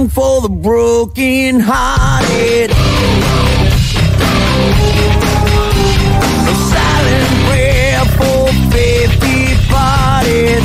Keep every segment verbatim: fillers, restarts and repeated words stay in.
song for the broken hearted. A silent prayer for faith departed.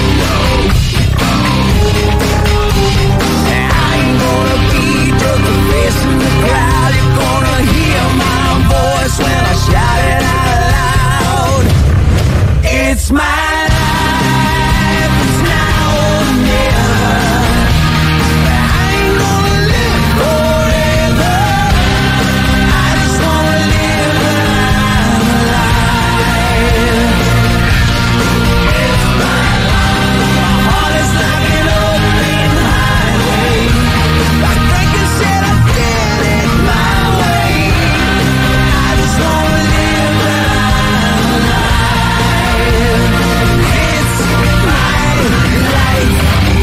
I ain't gonna be just a face in the crowd. You're gonna hear my voice when I shout it out loud. It's my life, it's now or never. I ain't gonna live forever. I just wanna live when I'm alive. It's my life, my heart is like an open highway. Like Franklin said, I did it my way. I just wanna live when I'm alive. It's my life.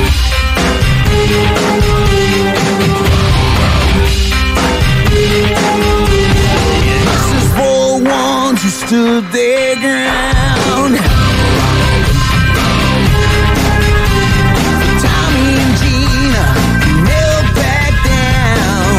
This is for ones who stood their ground. Tommy and Gina never back down.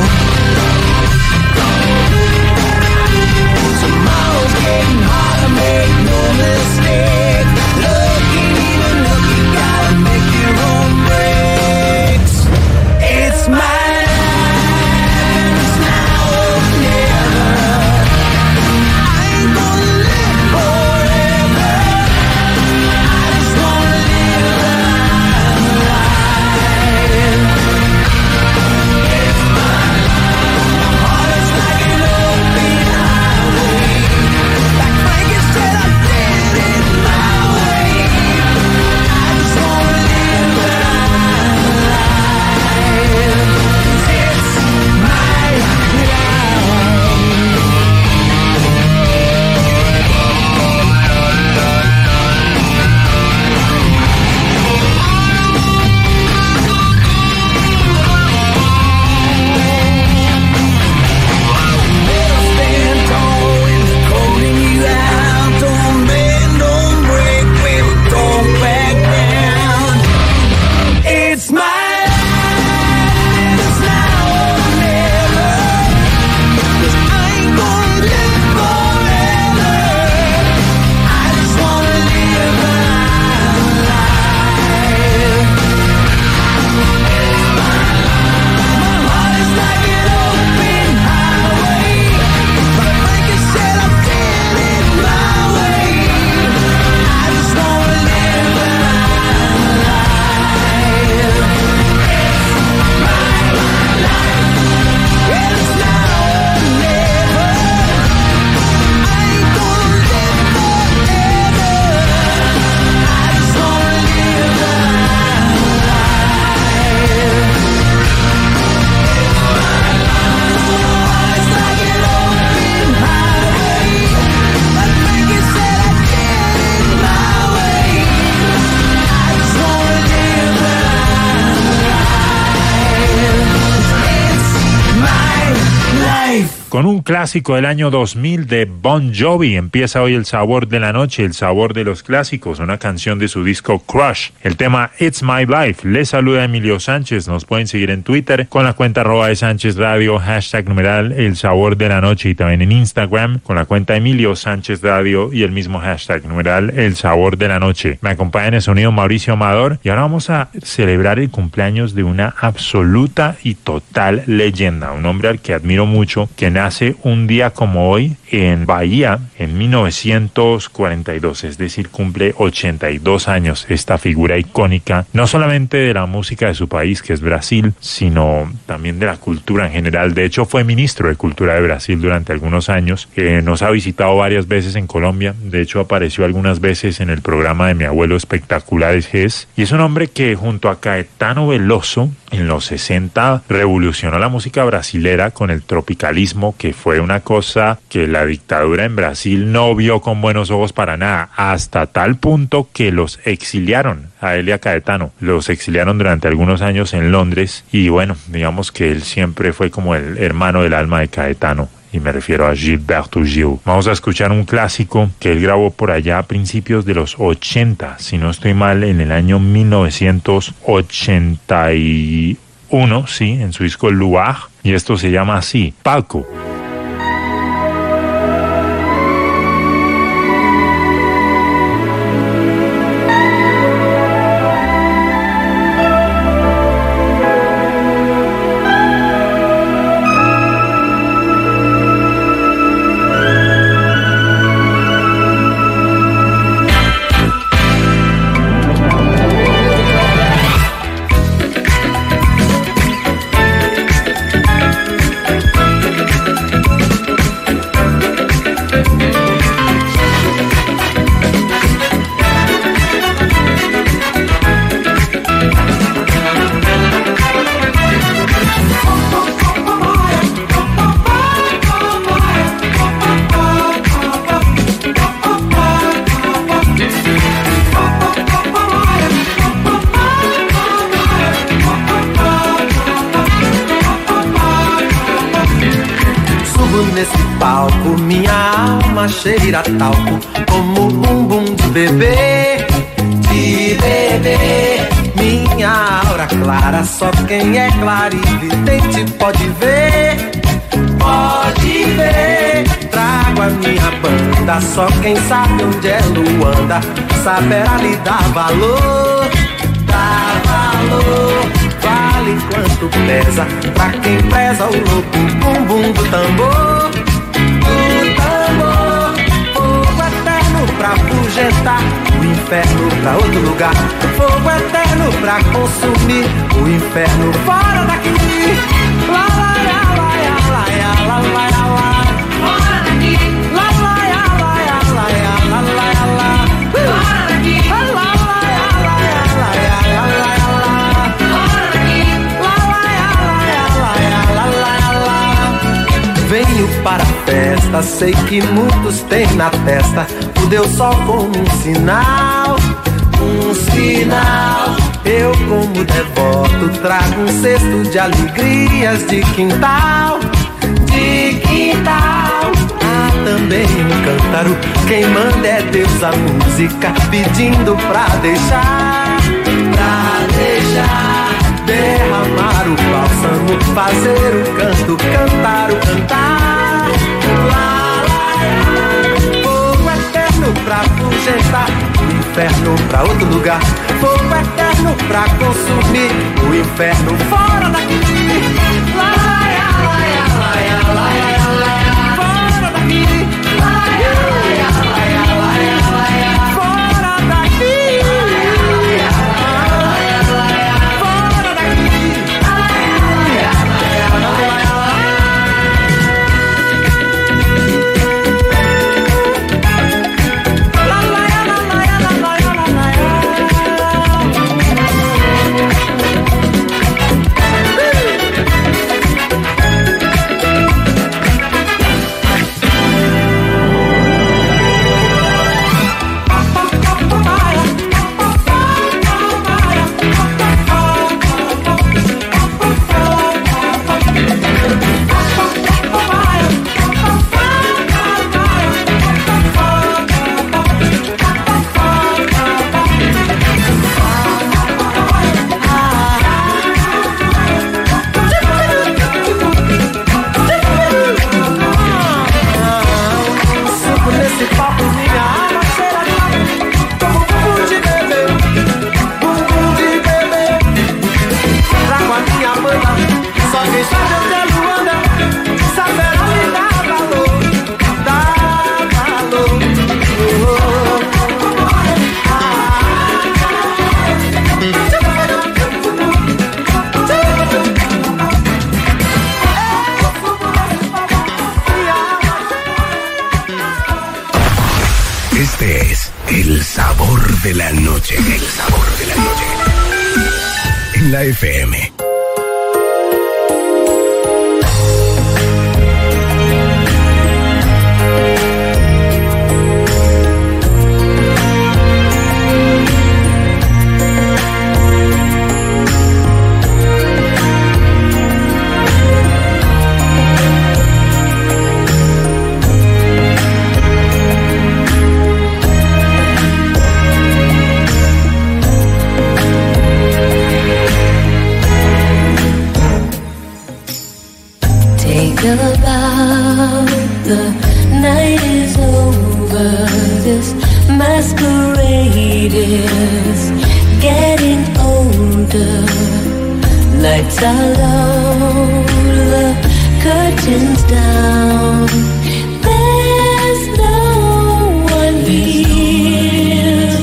Tomorrow's getting harder, make no mistake. Look, ain't even look, you gotta make your own breaks. It's my life, it's now or never. I ain't gonna live forever. I just wanna live when I'm alive. It's my life, my heart is like an open highway. Like Franklin said, I did it my way. I just wanna live when I'm alive. It's my life. Never stand tall when they're calling you out. Don't bend, don't break, baby, don't back down. It's my life, it's now or never. 'Cause I ain't gonna live forever. I just wanna live when I'm alive. It's my life, my heart is like an open highway. But like I said, I did it my way. I just wanna live when I'm alive. It's my life, it's now or never. I ain't gonna live forever. I just wanna live when I'm alive. It's my life, it's like an open highway. But like you said, I did it my way. I just wanna live when I'm alive. It's my life. Con un clásico del año dos mil de Bon Jovi empieza hoy El Sabor de la Noche, el sabor de los clásicos, una canción de su disco Crush. El tema It's My Life. Les saluda Emilio Sánchez. Nos pueden seguir en Twitter con la cuenta arroba de Sánchez Radio, hashtag numeral El Sabor de la Noche, y también en Instagram con la cuenta Emilio Sánchez Radio y el mismo hashtag numeral El Sabor de la Noche. Me acompaña en el sonido Mauricio Amador y ahora vamos a celebrar el cumpleaños de una absoluta y total leyenda, un hombre al que admiro mucho, que nace un día como hoy en Bahía en mil novecientos cuarenta y dos, es decir, cumple ochenta y dos años, esta figura icónica, no solamente de la música de su país, que es Brasil, sino también de la cultura en general. De hecho, fue ministro de Cultura de Brasil durante algunos años, eh, nos ha visitado varias veces en Colombia, de hecho apareció algunas veces en el programa de mi abuelo Espectaculares Ges, y es un hombre que junto a Caetano Veloso en los sesenta revolucionó la música brasilera con el tropicalismo, que fue una cosa que la dictadura en Brasil no vio con buenos ojos para nada, hasta tal punto que los exiliaron a él y a Caetano. Los exiliaron durante algunos años en Londres y bueno, digamos que él siempre fue como el hermano del alma de Caetano. Y me refiero a Gilberto Gil. Vamos a escuchar un clásico que él grabó por allá a principios de los ochenta, si no estoy mal, en el año mil novecientos ochenta y uno, sí, en su disco Luar, y esto se llama así, Palco. Cheira talco como bumbum de bebê, de bebê. Minha aura clara, só quem é clarividente pode ver, pode ver. Trago a minha banda, só quem sabe onde é Luanda saberá lhe dar valor, dar valor. Vale quanto pesa pra quem preza o louco bumbum do tambor, do tambor. Pra afugentar o inferno pra outro lugar, fogo eterno pra consumir o inferno fora daqui. Lá, lá, lá, lá, lá, lá, lá, lá, lá. Fora daqui. Lá, lá, lá, lá, lá, lá, lá, lá. Fora daqui. Lá, lá, lá, lá, lá, lá, lá. Fora daqui. Lá, lá, lá, lá, lá, lá. Venho para a festa, sei que muitos têm na testa o Deus Sol como um sinal, um sinal. Eu como devoto trago um cesto de alegrias de quintal, de quintal. Há também um cântaro, quem manda é Deus a música, pedindo pra deixar, pra deixar derramar o bálsamo, fazer o canto, cantar o cantar. Lá, fogo eterno pra afugentar o inferno pra outro lugar, fogo eterno pra consumir o inferno fora daqui. Lá, lá, lá, lá, lá, lá, lá, fora daqui. Lá, lá, lá, lá, lá, fora daqui. Fora daqui. Este es el sabor de la noche. El sabor de la noche. En la F M. night is over, this masquerade is getting older. Lights are low, the curtains down. There's no one here.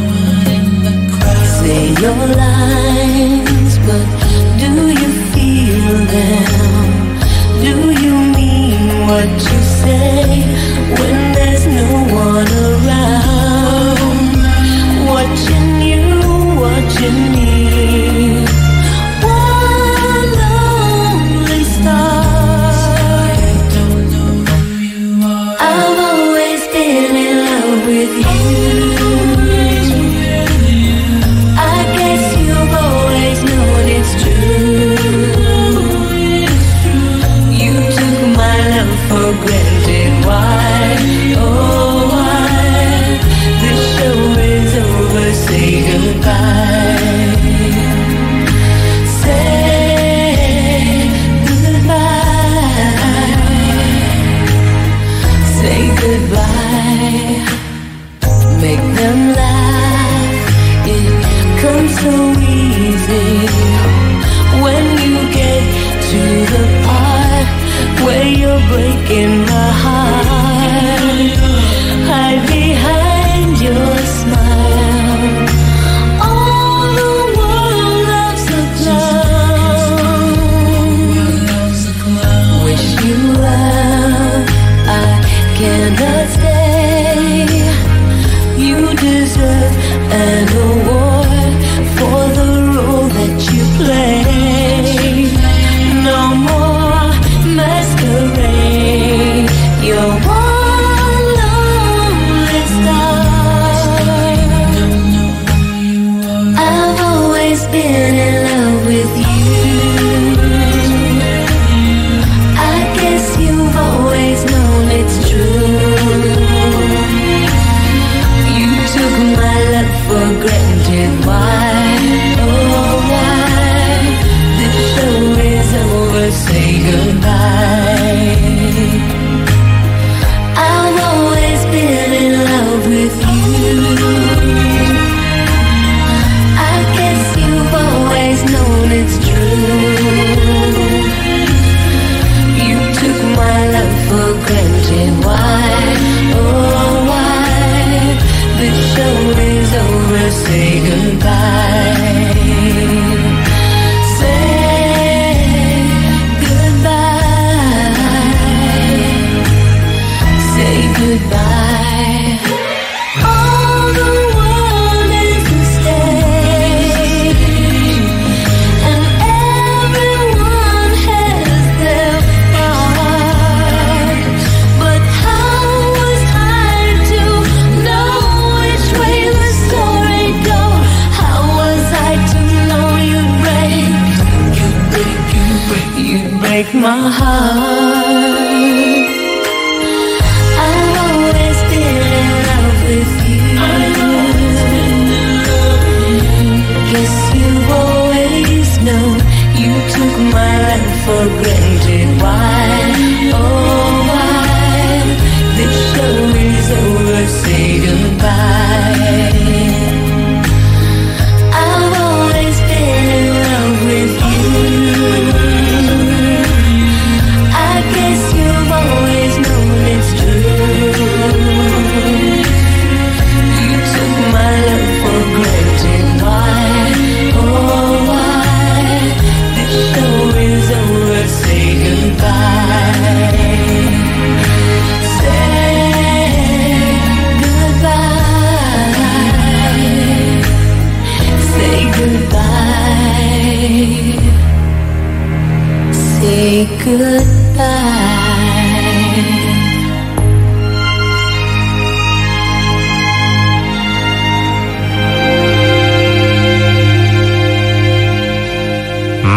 Say your lines, but do you feel them? Do you mean what you say when there's no one around? Watching you, watching me. One lonely star. I've always been in love with you. I guess you've always known it's true. You took my love for granted. Why, oh why? This show is over, say goodbye. Say goodbye. Say goodbye. Make them laugh. It comes so easy when you get to the part where you're breaking my heart. Hide behind your smile. All the world loves a clown. Wish you well, I cannot stay. You deserve an award for the role that you play. No more masquerade. You're one lonely star. I've always been in love with you. I guess you've always known it's true. You took my love for granted. Why, oh why? This show is over, say goodbye. I've always been in love with you. I guess you've always known it's true. You took my love for granted. Why, oh why? The show is over, say goodbye. Say goodbye. Say goodbye. All the world is a stage, and everyone has their part. But how was I to know which way the story goes? How was I to know you'd break, you'd break, you'd break, you'd break my heart? I've always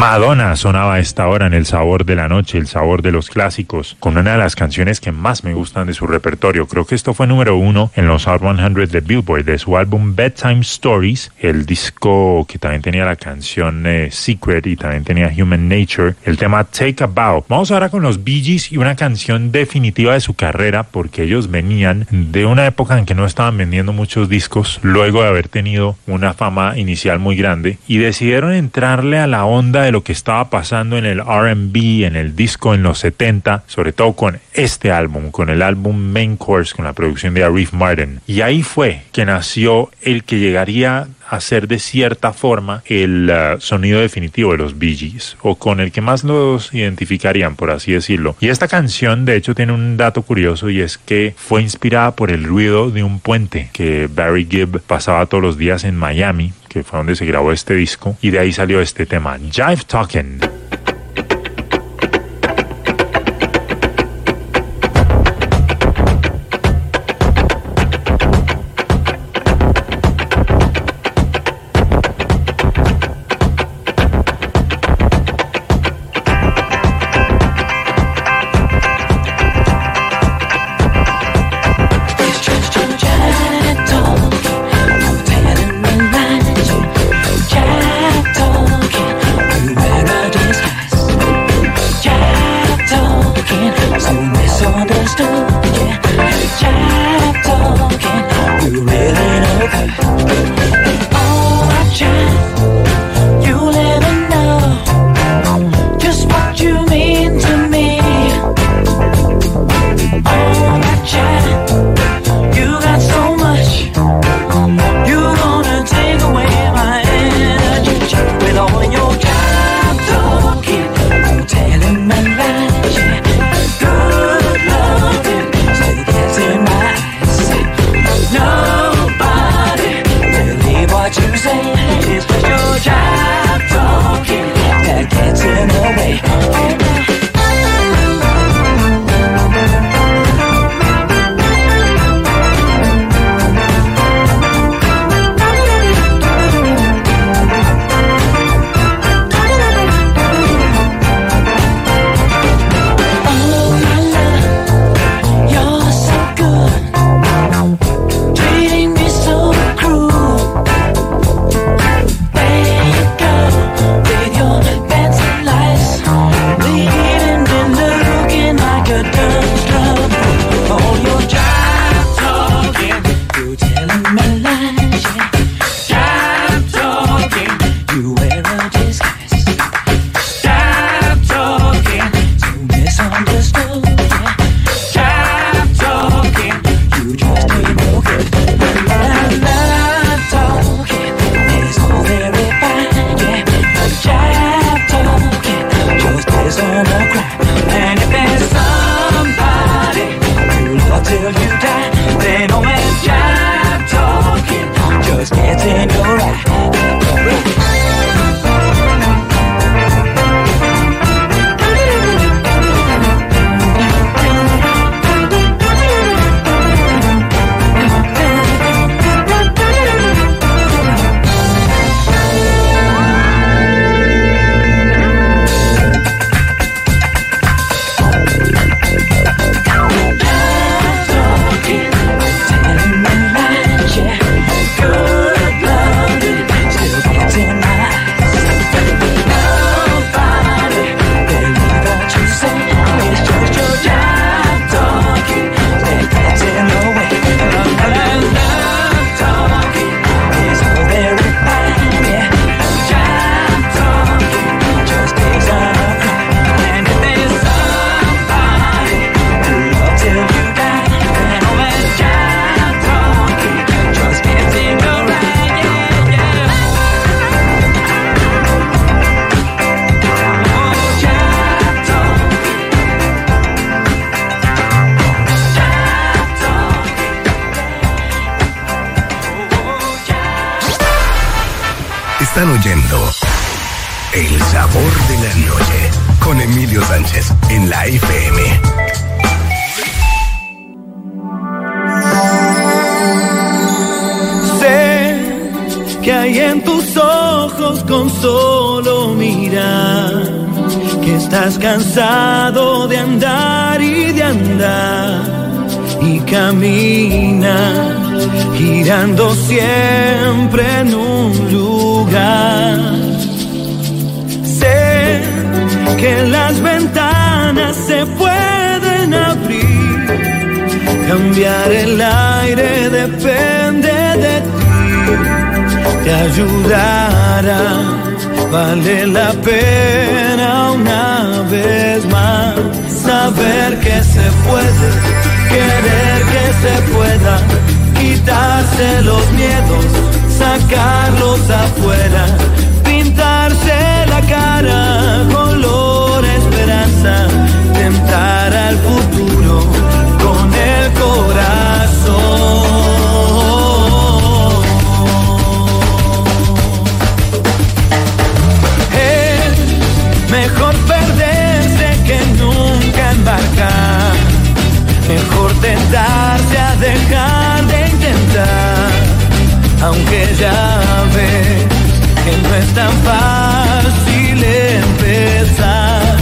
Madonna sonaba a esta hora en El Sabor de la Noche, el sabor de los clásicos, con una de las canciones que más me gustan de su repertorio. Creo que esto fue número uno en los Hot cien de Billboard, de su álbum Bedtime Stories, el disco que también tenía la canción eh, Secret y también tenía Human Nature, el tema Take a Bow. Vamos ahora con los Bee Gees y una canción definitiva de su carrera, porque ellos venían de una época en que no estaban vendiendo muchos discos, luego de haber tenido una fama inicial muy grande, y decidieron entrarle a la onda de lo que estaba pasando en el R and B, en el disco en los setenta, sobre todo con este álbum, con el álbum Main Course, con la producción de Arif Mardin. Y ahí fue que nació el que llegaría a ser de cierta forma el uh, sonido definitivo de los Bee Gees, o con el que más los identificarían, por así decirlo. Y esta canción, de hecho, tiene un dato curioso, y es que fue inspirada por el ruido de un puente que Barry Gibb pasaba todos los días en Miami, que fue donde se grabó este disco, y de ahí salió este tema, Jive Talkin'. Están oyendo El Sabor de la Noche con Emilio Sánchez en la F M. Sé que hay en tus ojos con solo mirar estás cansado de andar y de andar y caminas girando siempre en un lugar. Sé que las ventanas se pueden abrir, cambiar el aire depende de ti, te ayudará, vale la pena una vez más saber que se puede, querer que se pueda, quitarse los miedos, sacarlos afuera, pintarse la cara color esperanza, tentar al futuro con el corazón. Es mejor perderse que nunca embarcar, mejor tentarse a dejar de intentar, aunque ya ves que no es tan fácil empezar.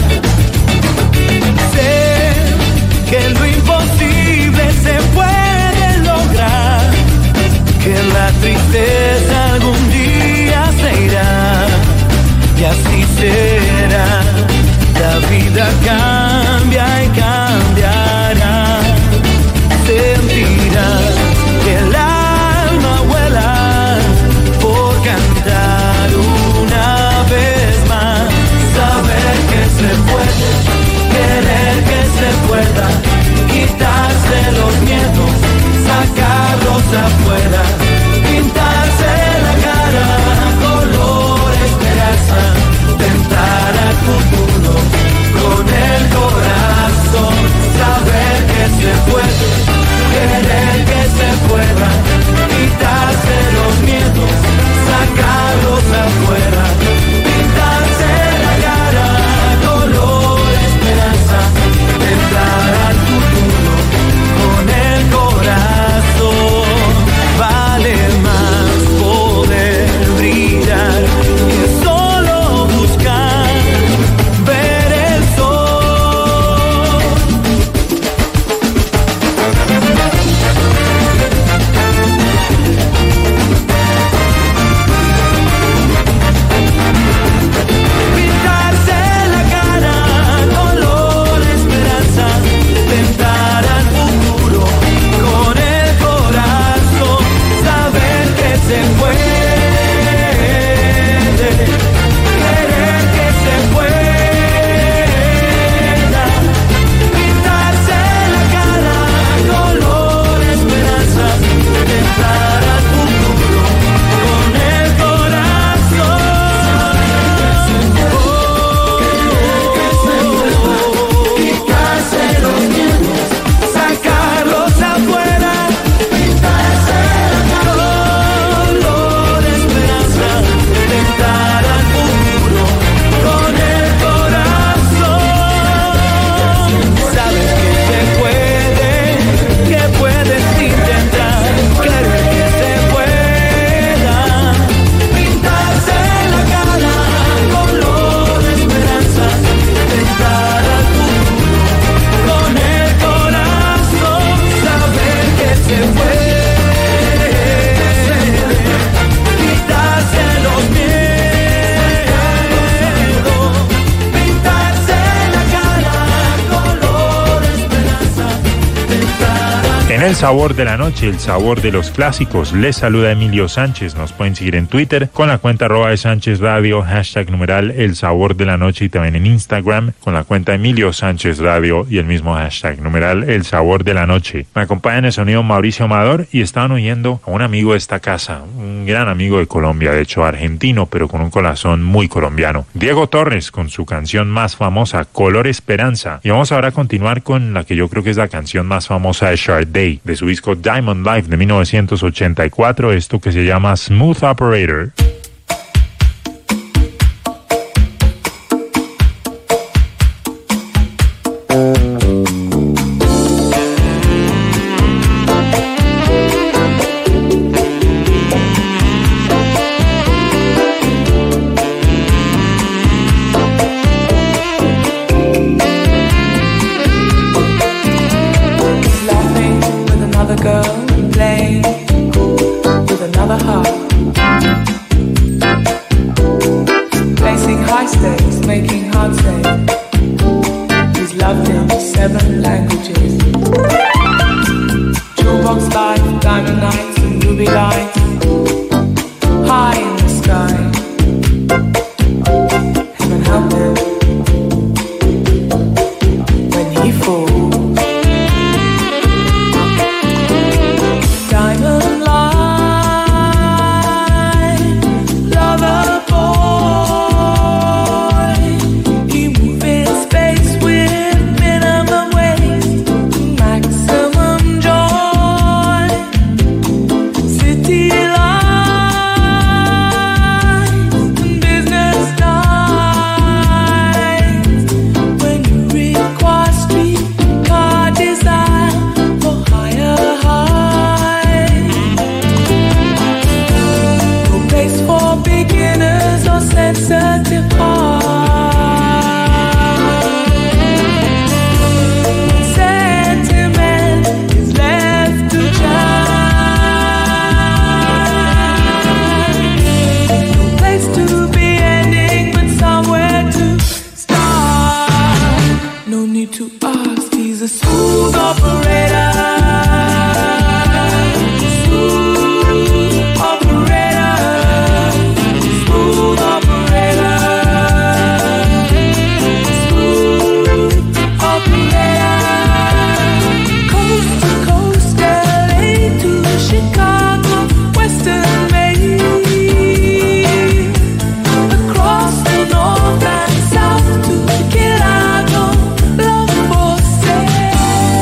Sé que lo imposible se puede lograr, que la tristeza algún día se irá, y así será. La vida cambia y cambiará, sentirás que el alma vuela por cantar una vez más, saber que se puede, querer que se pueda, quitarse los miedos, sacarlos afuera, pintarse la cara color esperanza, tentar al futuro con el corazón, saber que se puede, querer que se pueda, quitarse los miedos, sacarlos afuera, pintarse la cara color esperanza, tentar al futuro con el corazón. Vale más poder brillar que solo buscar ver el sol. Pintarse la cara color esperanza, tentar al futuro con el corazón, saber que se puede, querer que se pueda, pintarse la cara color esperanza, tentar al futuro con el corazón, quitarse los miedos, sacarlos afuera, pintarse la color esperanza, tentar al futuro con el corazón. Sabes que se puede, que puedes intentar, querer que se pueda, pintarse la cara color esperanza, tentar al futuro con el corazón, saber que se puede, quitarse los miedos, pintarse la cara color esperanza, tentar al En el sabor de la noche, el sabor de los clásicos, les saluda Emilio Sánchez. Nos pueden seguir en Twitter con la cuenta arroba de Sánchez Radio, hashtag numeral el sabor de la noche, y también en Instagram con la cuenta Emilio Sánchez Radio y el mismo hashtag numeral el sabor de la noche. Me acompaña en el sonido Mauricio Amador y estaban oyendo a un amigo de esta casa, un gran amigo de Colombia, de hecho argentino, pero con un corazón muy colombiano, Diego Torres, con su canción más famosa, Color Esperanza. Y vamos ahora a continuar con la que yo creo que es la canción más famosa de Sade, de su disco Diamond Life de mil novecientos ochenta y cuatro, esto que se llama Smooth Operator. a heart. Placing high stakes, making hard safe. He's loved in seven languages. Jukebox life, diamond nights and ruby lights. High in the sky. Heaven help him when he falls. Diamond light, lover boy. You move in space with minimum waste, maximum joy. City lights and business nights. When you require streetcar desire for higher heights. No place for beginners or sensitive hearts. Sentiment is left to chance. No place to be ending, but somewhere to start. No need to ask, he's a smooth operator. Smooth operator. Smooth operator. Smooth operator. Coast to coast, L A to Chicago, Western Maine. Across the north and south to Chicago, love for sale.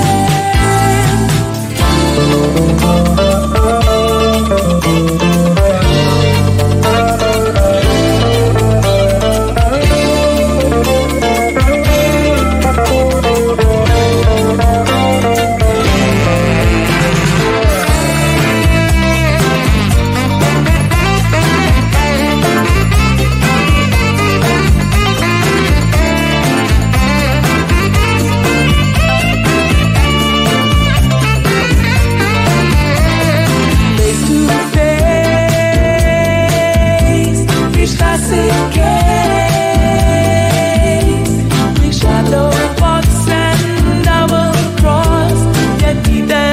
Face to face, reach classic case. We shadow box and double cross, yet neither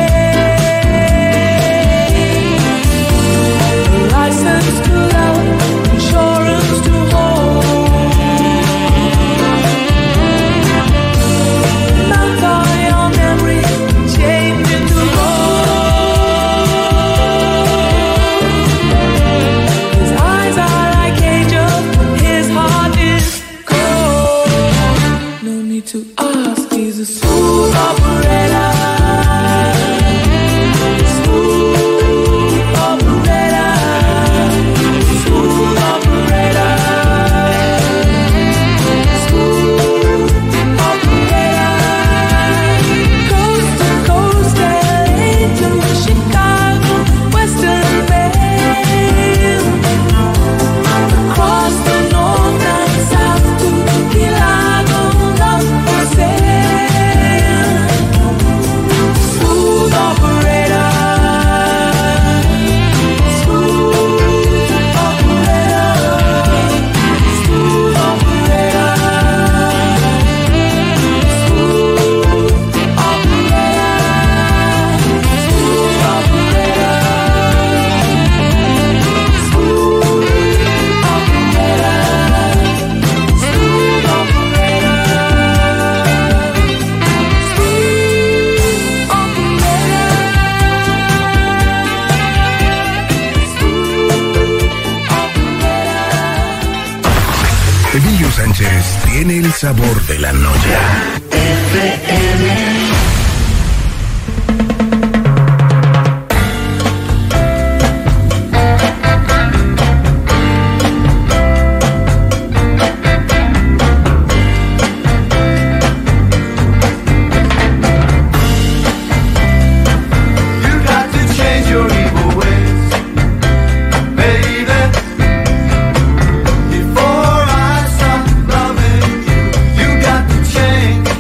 change. License to love, insurance to hold. Mount on your memory, change into gold. His eyes are like angels, his heart is cold. No need to ask, he's a smooth operator. Smooth operator. Smooth operator. Smooth operator. Coast to coast, L A to Chicago, Western Maine. Across the north and south to Chicago, love for sale. Smooth operator. Smooth operator. Smooth operator. Smooth operator. Smooth operator. Smooth operator. Smooth Emilio Sánchez tiene el sabor de la noche. You got to change your evil ways, baby. Before I stop loving you, you got to change.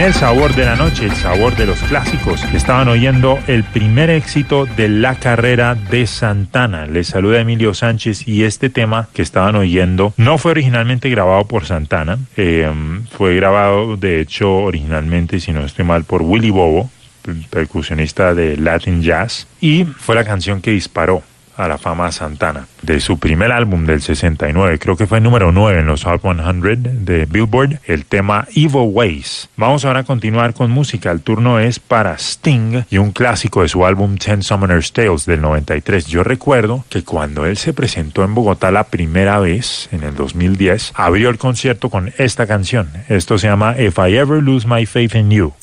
el sabor de la noche, el sabor de los clásicos. Estaban oyendo el primer éxito de la carrera de Santana. Les saluda Emilio Sánchez y este tema que estaban oyendo no fue originalmente grabado por Santana. Eh, fue grabado, de hecho, originalmente, si no estoy mal, por Willy Bobo, percusionista de Latin Jazz, y fue la canción que disparó a la fama a Santana, de su primer álbum del sesenta y nueve, creo que fue número nueve en los Hot cien de Billboard, el tema Evil Ways. Vamos ahora a continuar con música. El turno es para Sting y un clásico de su álbum Ten Summoner's Tales del noventa y tres. Yo recuerdo que cuando él se presentó en Bogotá la primera vez, en el dos mil diez, abrió el concierto con esta canción. Esto se llama If I Ever Lose My Faith in You.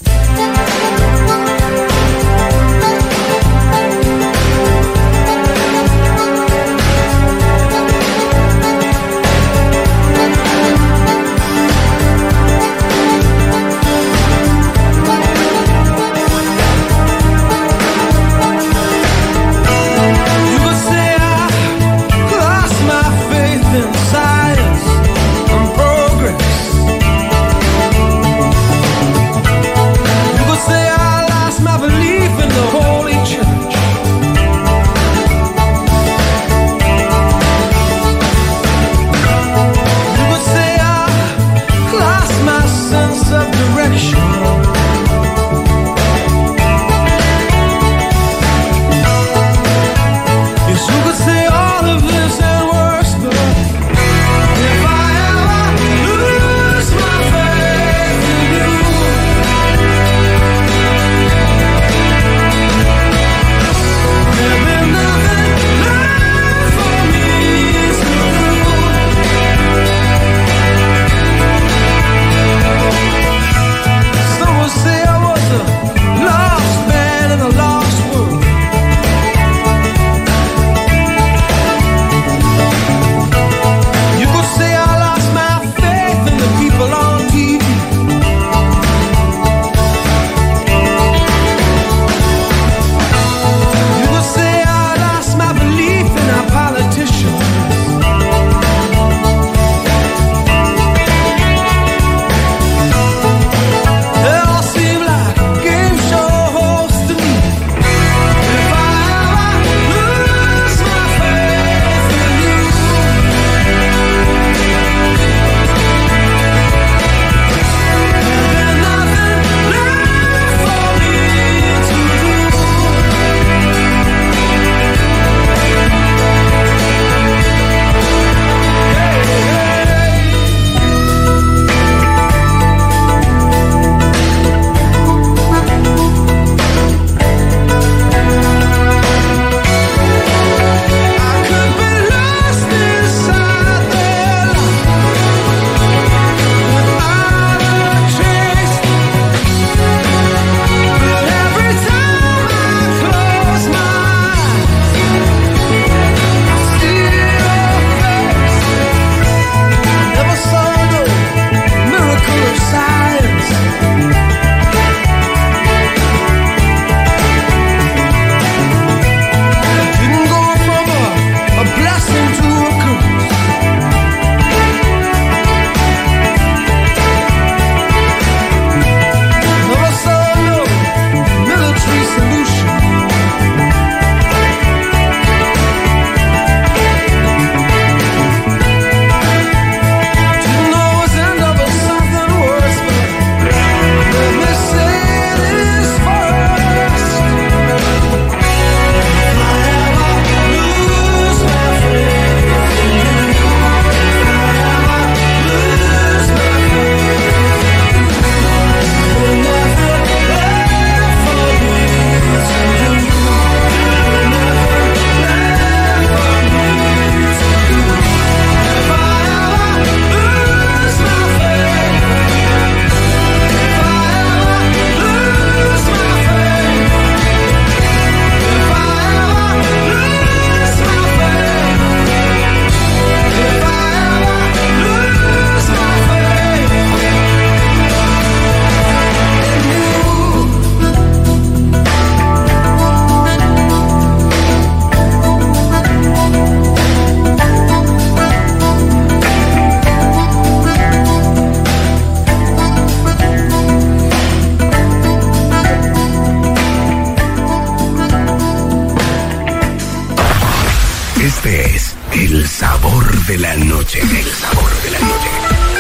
de la noche. El sabor de la noche.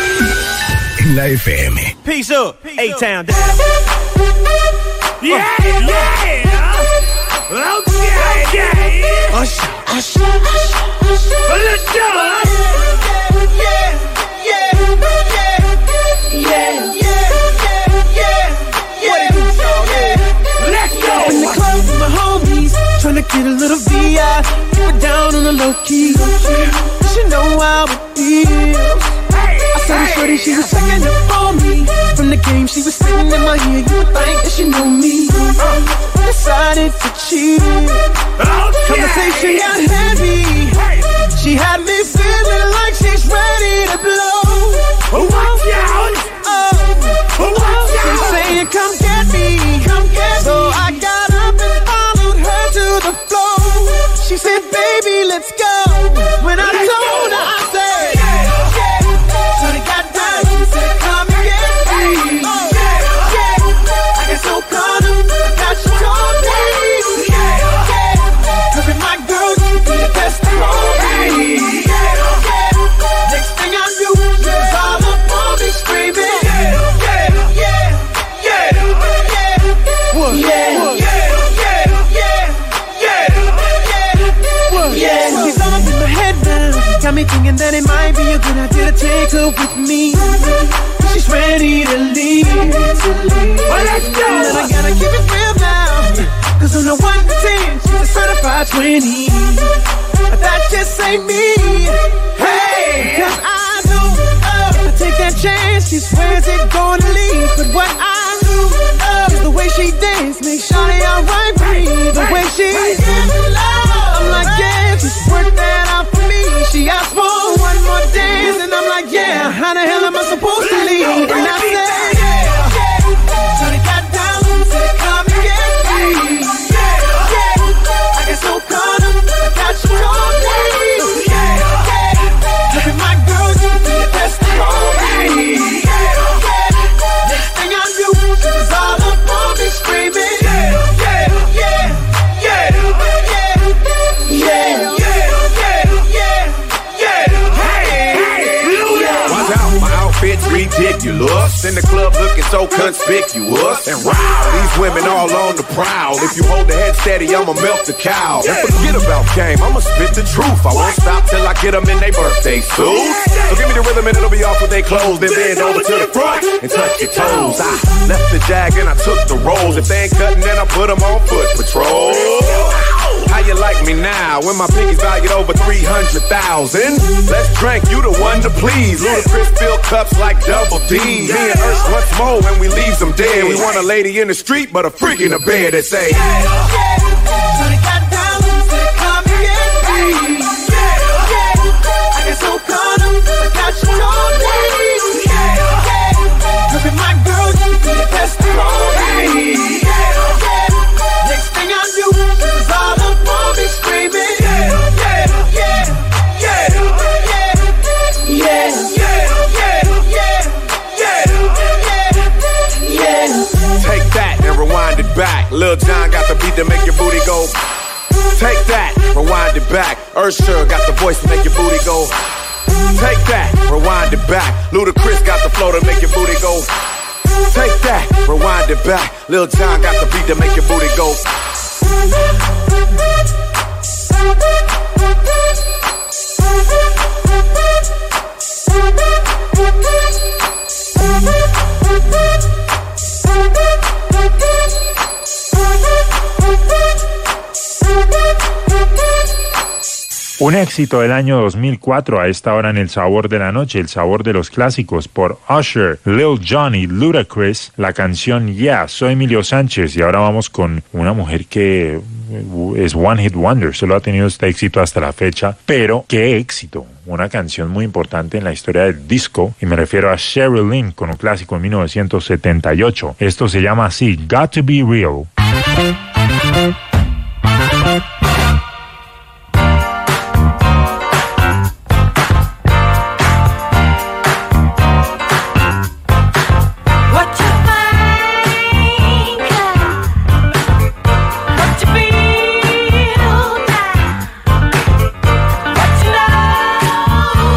En la F M. Peace up, A-Town down. Yeah, yeah. Okay, yeah. Usher, usher, Let's go. yeah, yeah, yeah, yeah, yeah, yeah, yeah. Let's go. In the club with my homies, tryna get a little V I, keep it down on the low key. She know how it feels. I saw the shorty, she was checking up on me. From the game, she was sitting in my ear. You would think that she know me. Decided to cheat. Conversation got heavy. She had me feeling like she's ready to blow. Watch out. Oh, Watch she's out. saying, come get me, come get me. So I got up and followed her to the floor. She said, baby, let's go. When I told her, I said, yeah. So they got down, she said, come and get me. Oh, yeah. I got so caught up, I got you told me. Yeah. Cause with my girl, you be the best of all me. Next thing I knew, she was all up on me screaming. Yeah, yeah, yeah, yeah. What? Yeah, yeah, yeah, yeah, yeah, yeah. She's all up in my head now. Got me thinking that it might be a good idea to take her with me. She's ready to leave. Well, let's go. And I gotta keep it real now. Cause on the one to ten, she's a certified twenty. But that just ain't me. Hey, cause I know uh, I take that chance, she swears it gonna leave. But what I do uh, is the way she dance, make sure they alright with me. The way she I'm like, yeah, just work that out for me. She asked for one more dance, and I'm like, yeah, how the hell am I supposed to leave? And I said, yeah, so they got down, said come and get me. I get so caught up, I got you all day. Look at my girl, you be the best of all me. Next thing I knew, she was all up on me screaming. Yeah, yeah, yeah, yeah, yeah, yeah, yeah. Watch out, my outfit's ridiculous. In the club looking so conspicuous. And wow, these women all on the prowl. If you hold the head steady, I'ma melt the cow. And forget about game, I'ma spit the truth. I won't stop till I get them in their birthday suits. So give me the rhythm and it'll be off with their clothes. Then bend over to the front and touch your toes. I left the jag and I took the rolls. If they ain't cutting, then I put them on foot patrol. How you like me now when my pinky's valued over three hundred thousand? Let's drink, you the one to please. Ludacris fill cups like Double D. Me and Ursh once more when we leave them dead. We want a lady in the street, but a freak in the bed that say, yeah, yeah. So they got down, said come and get me. I get so caught up, I got you all day. Look at my girl, you be the best of all me. Next thing I knew, she was all up on me screaming. Yeah, yeah, yeah, yeah, yeah, yeah, yeah, yeah. take that and rewind it back. Lil Jon got the beat to make your booty go. Take that, rewind it back. Usher got the voice to make your booty go. Take that, rewind it back. Ludacris got the flow to make your booty go. Take that, rewind it back. Lil Jon got the beat to make your booty go. Un éxito del año dos mil cuatro a esta hora en El Sabor de la Noche, el sabor de los clásicos por Usher, Lil Jon y Ludacris, la canción Yeah. Soy Emilio Sánchez y ahora vamos con una mujer que es One Hit Wonder, solo ha tenido este éxito hasta la fecha, pero qué éxito, una canción muy importante en la historia del disco, y me refiero a Sheryl Lynn con un clásico en mil novecientos setenta y ocho. Esto se llama así, Got to Be Real. What you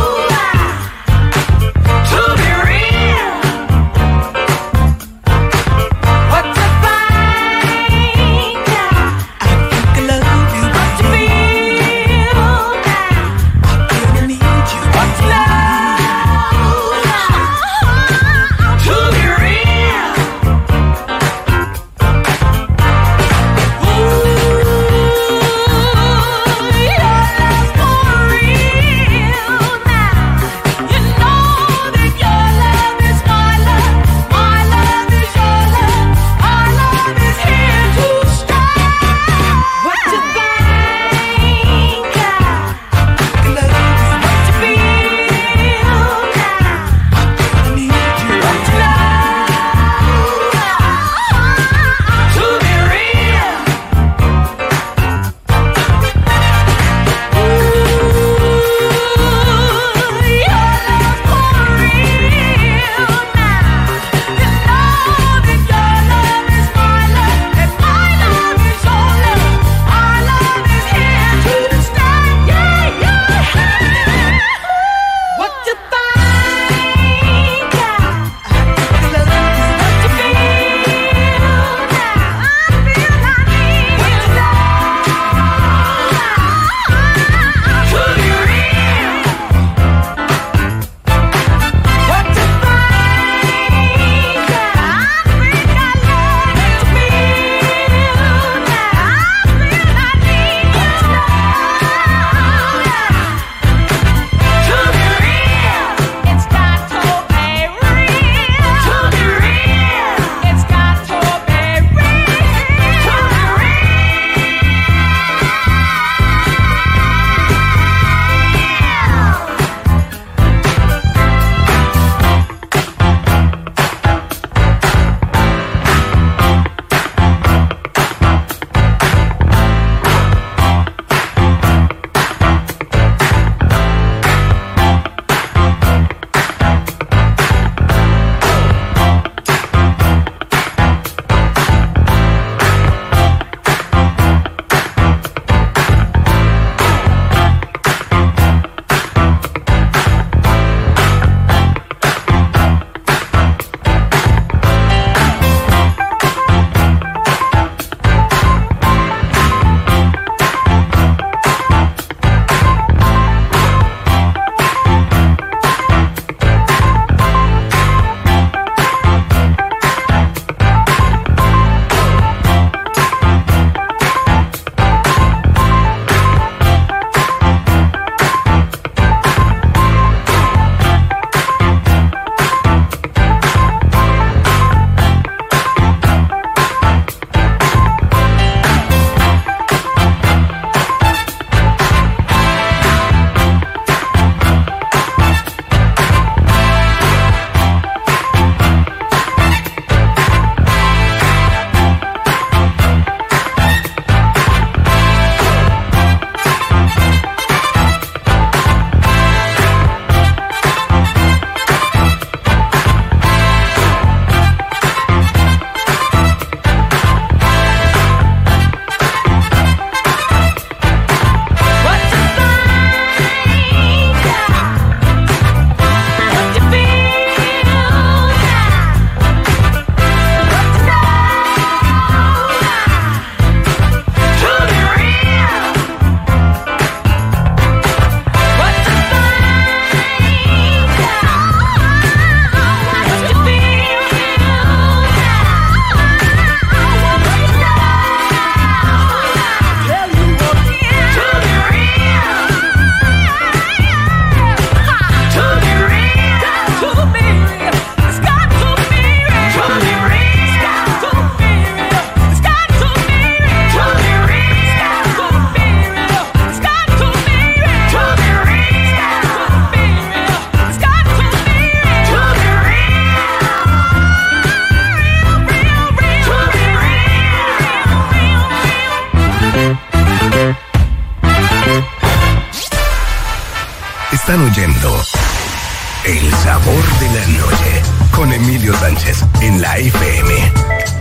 Están oyendo El Sabor de la Noche con Emilio Sánchez en la F M.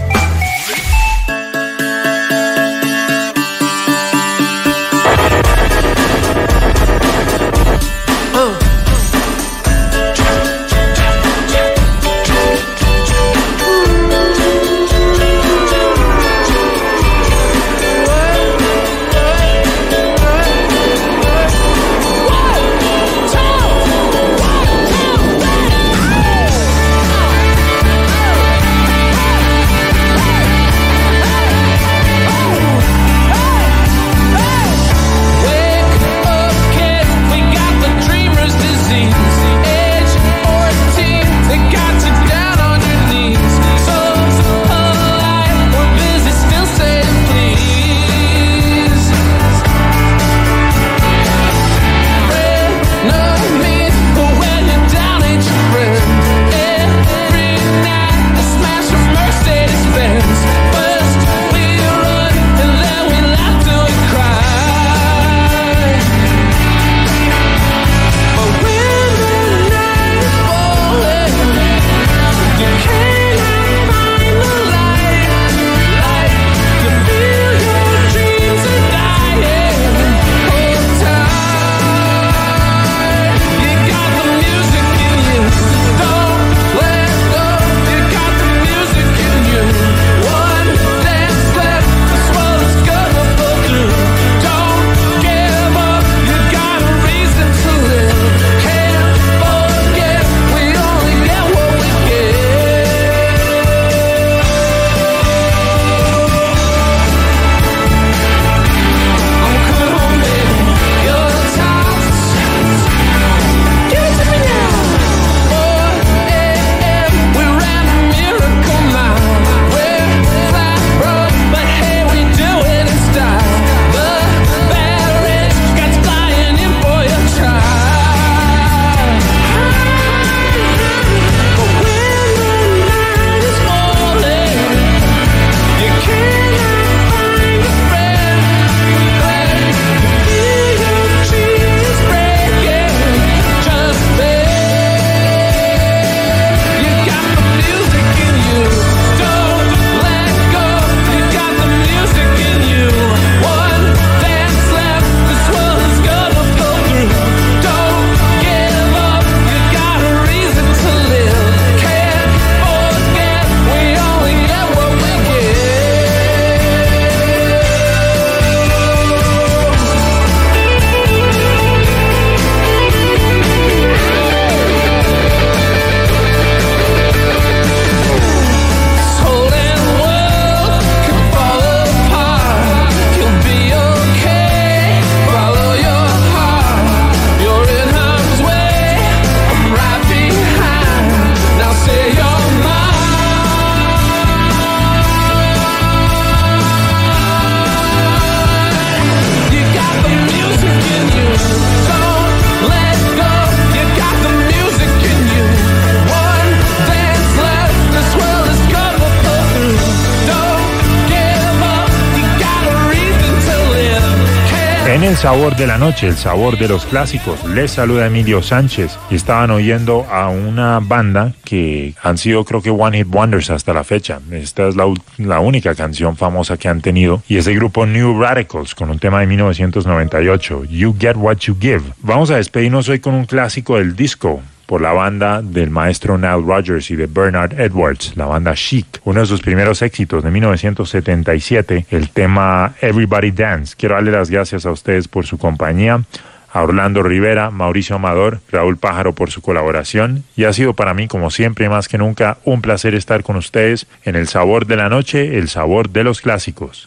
En el sabor de la noche, el sabor de los clásicos, les saluda Emilio Sánchez y estaban oyendo a una banda que han sido creo que One Hit Wonders hasta la fecha. Esta es la, la única canción famosa que han tenido y es el grupo New Radicals con un tema de mil novecientos noventa y ocho, You Get What You Give. Vamos a despedirnos hoy con un clásico del disco por la banda del maestro Nile Rodgers y de Bernard Edwards, la banda Chic. Uno de sus primeros éxitos de mil novecientos setenta y siete, el tema Everybody Dance. Quiero darle las gracias a ustedes por su compañía, a Orlando Rivera, Mauricio Amador, Raúl Pájaro por su colaboración, y ha sido para mí, como siempre y más que nunca, un placer estar con ustedes en El Sabor de la Noche, el sabor de los clásicos.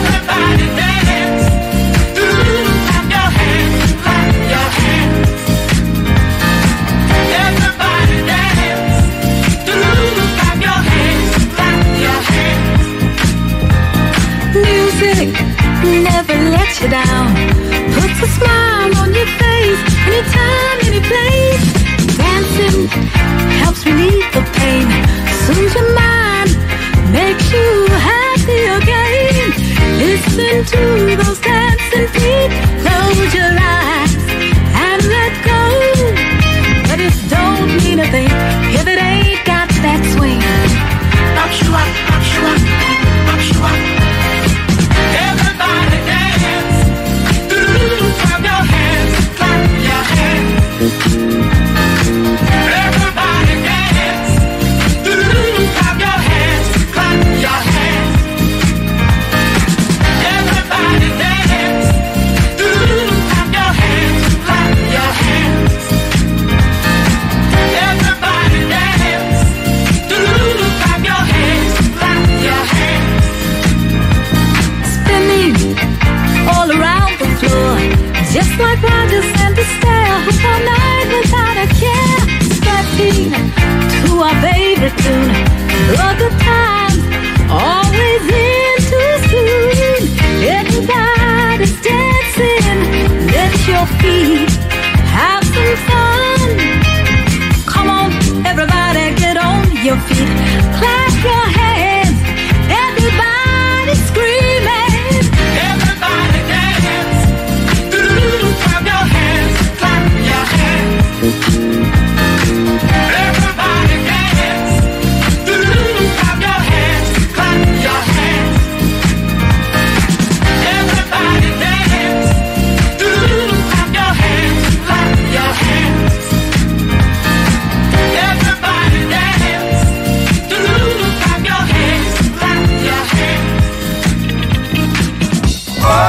Everybody dance, ooh, clap your hands, clap your hands. let you down. Puts a smile on your face, anytime, any place. Dancing helps relieve the pain, soothes your mind, makes you happy again. Listen to those dancing feet, close your eyes and let go. But it don't mean a thing if it ain't got that swing. Rock you up, rock you up, rock you up. Everybody dance, do-do-do, clap your hands, clap your hands. Everybody dance, do-do-do, clap your hands, clap your hands. Everybody dance, do-do-do, clap your hands, clap your hands. Everybody dance, do-do-do, clap your hands, clap your hands. Spinning all around the floor, just like Rogers and Astaire, who all night without a care. Stepping to our favorite tune, the good times always in too soon. Everybody's dancing, let your feet have some fun. Come on, everybody, get on your feet, clap your